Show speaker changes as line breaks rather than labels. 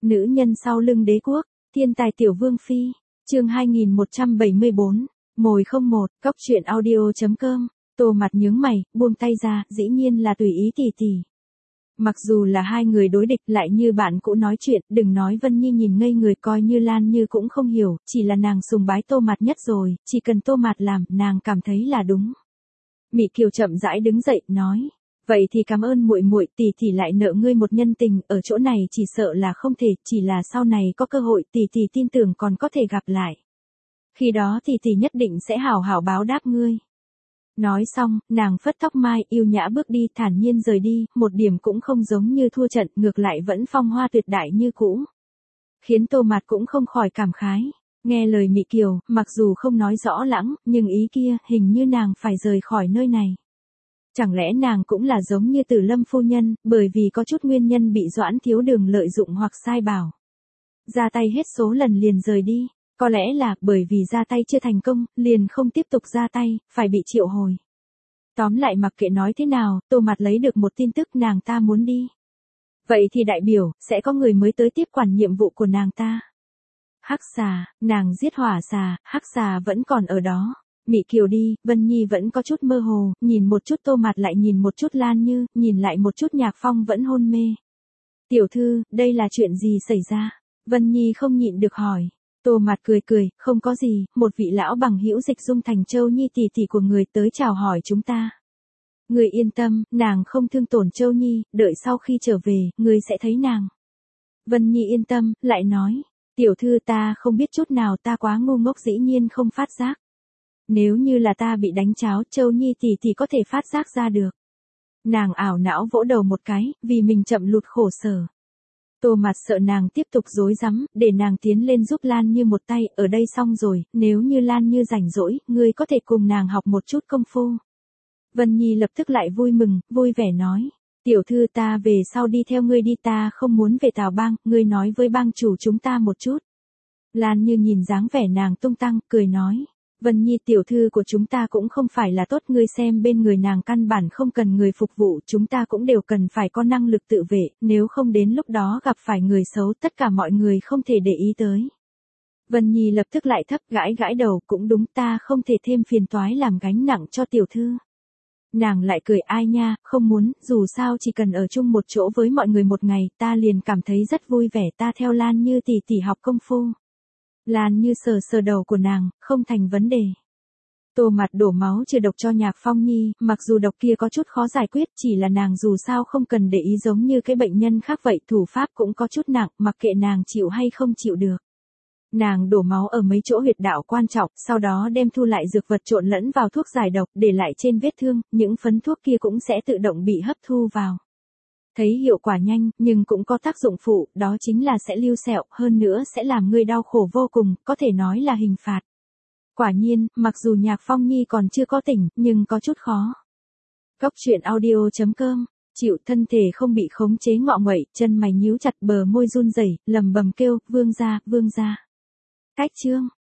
Nữ nhân sau lưng đế quốc, thiên tài tiểu vương phi, chương 2174, mồi không một, cóc truyện audio.com, Tô Mặt nhướng mày, buông tay ra, dĩ nhiên là tùy ý tỷ tỷ. Mặc dù là hai người đối địch lại như bạn cũ nói chuyện, đừng nói Vân Nhi nhìn ngây người coi như Lan Như cũng không hiểu, chỉ là nàng sùng bái Tô Mặt nhất rồi, chỉ cần Tô Mặt làm, nàng cảm thấy là đúng. Mị Kiều chậm rãi đứng dậy, nói. Vậy thì cảm ơn muội muội, tỷ tỷ lại nợ ngươi một nhân tình, ở chỗ này chỉ sợ là không thể, chỉ là sau này có cơ hội tỷ tỷ tin tưởng còn có thể gặp lại. Khi đó tỷ tỷ nhất định sẽ hảo hảo báo đáp ngươi. Nói xong, nàng phất tóc mai, yêu nhã bước đi, thản nhiên rời đi, một điểm cũng không giống như thua trận, ngược lại vẫn phong hoa tuyệt đại như cũ. Khiến Tô Mạt cũng không khỏi cảm khái. Nghe lời Mị Kiều, mặc dù không nói rõ lãng, nhưng ý kia, hình như nàng phải rời khỏi nơi này. Chẳng lẽ nàng cũng là giống như Tử Lâm phu nhân, bởi vì có chút nguyên nhân bị Doãn Thiếu Đường lợi dụng hoặc sai bảo. Ra tay hết số lần liền rời đi, có lẽ là bởi vì ra tay chưa thành công, liền không tiếp tục ra tay, phải bị triệu hồi. Tóm lại mặc kệ nói thế nào, Tô Mạt lấy được một tin tức nàng ta muốn đi. Vậy thì đại biểu, sẽ có người mới tới tiếp quản nhiệm vụ của nàng ta. Hắc xà, nàng giết hỏa xà, hắc xà vẫn còn ở đó. Mị Kiều đi, Vân Nhi vẫn có chút mơ hồ, nhìn một chút Tô Mạt lại nhìn một chút Lan Như, nhìn lại một chút Nhạc Phong vẫn hôn mê. Tiểu thư, đây là chuyện gì xảy ra? Vân Nhi không nhịn được hỏi. Tô Mạt cười cười, không có gì, một vị lão bằng hữu Dịch Dung Thành Châu Nhi tỷ tỷ của người tới chào hỏi chúng ta. Người yên tâm, nàng không thương tổn Châu Nhi, đợi sau khi trở về, người sẽ thấy nàng. Vân Nhi yên tâm, lại nói, tiểu thư ta không biết chút nào, ta quá ngu ngốc dĩ nhiên không phát giác. Nếu như là ta bị đánh cháo, Châu Nhi tỷ tỷ có thể phát giác ra được. Nàng ảo não vỗ đầu một cái, vì mình chậm lụt khổ sở. Tô Mạt sợ nàng tiếp tục rối rắm, để nàng tiến lên giúp Lan Như một tay, ở đây xong rồi, nếu như Lan Như rảnh rỗi, ngươi có thể cùng nàng học một chút công phu. Vân Nhi lập tức lại vui mừng, vui vẻ nói, tiểu thư ta về sau đi theo ngươi đi, ta không muốn về Tào Bang, ngươi nói với bang chủ chúng ta một chút. Lan Như nhìn dáng vẻ nàng tung tăng, cười nói. Vân Nhi tiểu thư của chúng ta cũng không phải là tốt, ngươi xem bên người nàng căn bản không cần người phục vụ, chúng ta cũng đều cần phải có năng lực tự vệ, nếu không đến lúc đó gặp phải người xấu tất cả mọi người không thể để ý tới. Vân Nhi lập tức lại thấp gãi gãi đầu, cũng đúng, ta không thể thêm phiền toái làm gánh nặng cho tiểu thư. Nàng lại cười, ai nha, không muốn, dù sao chỉ cần ở chung một chỗ với mọi người một ngày, ta liền cảm thấy rất vui vẻ, ta theo Lan Như tỷ tỷ học công phu. Lan Như sờ sờ đầu của nàng, không thành vấn đề. Tô Mạt đổ máu trừ độc cho Nhạc Phong Nhi, mặc dù độc kia có chút khó giải quyết, chỉ là nàng dù sao không cần để ý giống như cái bệnh nhân khác vậy, thủ pháp cũng có chút nặng, mặc kệ nàng chịu hay không chịu được. Nàng đổ máu ở mấy chỗ huyệt đạo quan trọng, sau đó đem thu lại dược vật trộn lẫn vào thuốc giải độc, để lại trên vết thương, những phấn thuốc kia cũng sẽ tự động bị hấp thu vào. Thấy hiệu quả nhanh, nhưng cũng có tác dụng phụ, đó chính là sẽ lưu sẹo, hơn nữa sẽ làm người đau khổ vô cùng, có thể nói là hình phạt. Quả nhiên, mặc dù Nhạc Phong Nhi còn chưa có tỉnh, nhưng có chút khó. Cóc truyện audio.com, chịu thân thể không bị khống chế ngọ nguậy, chân mày nhíu chặt, bờ môi run rẩy, lầm bầm kêu, vương gia, vương gia. Cách chương.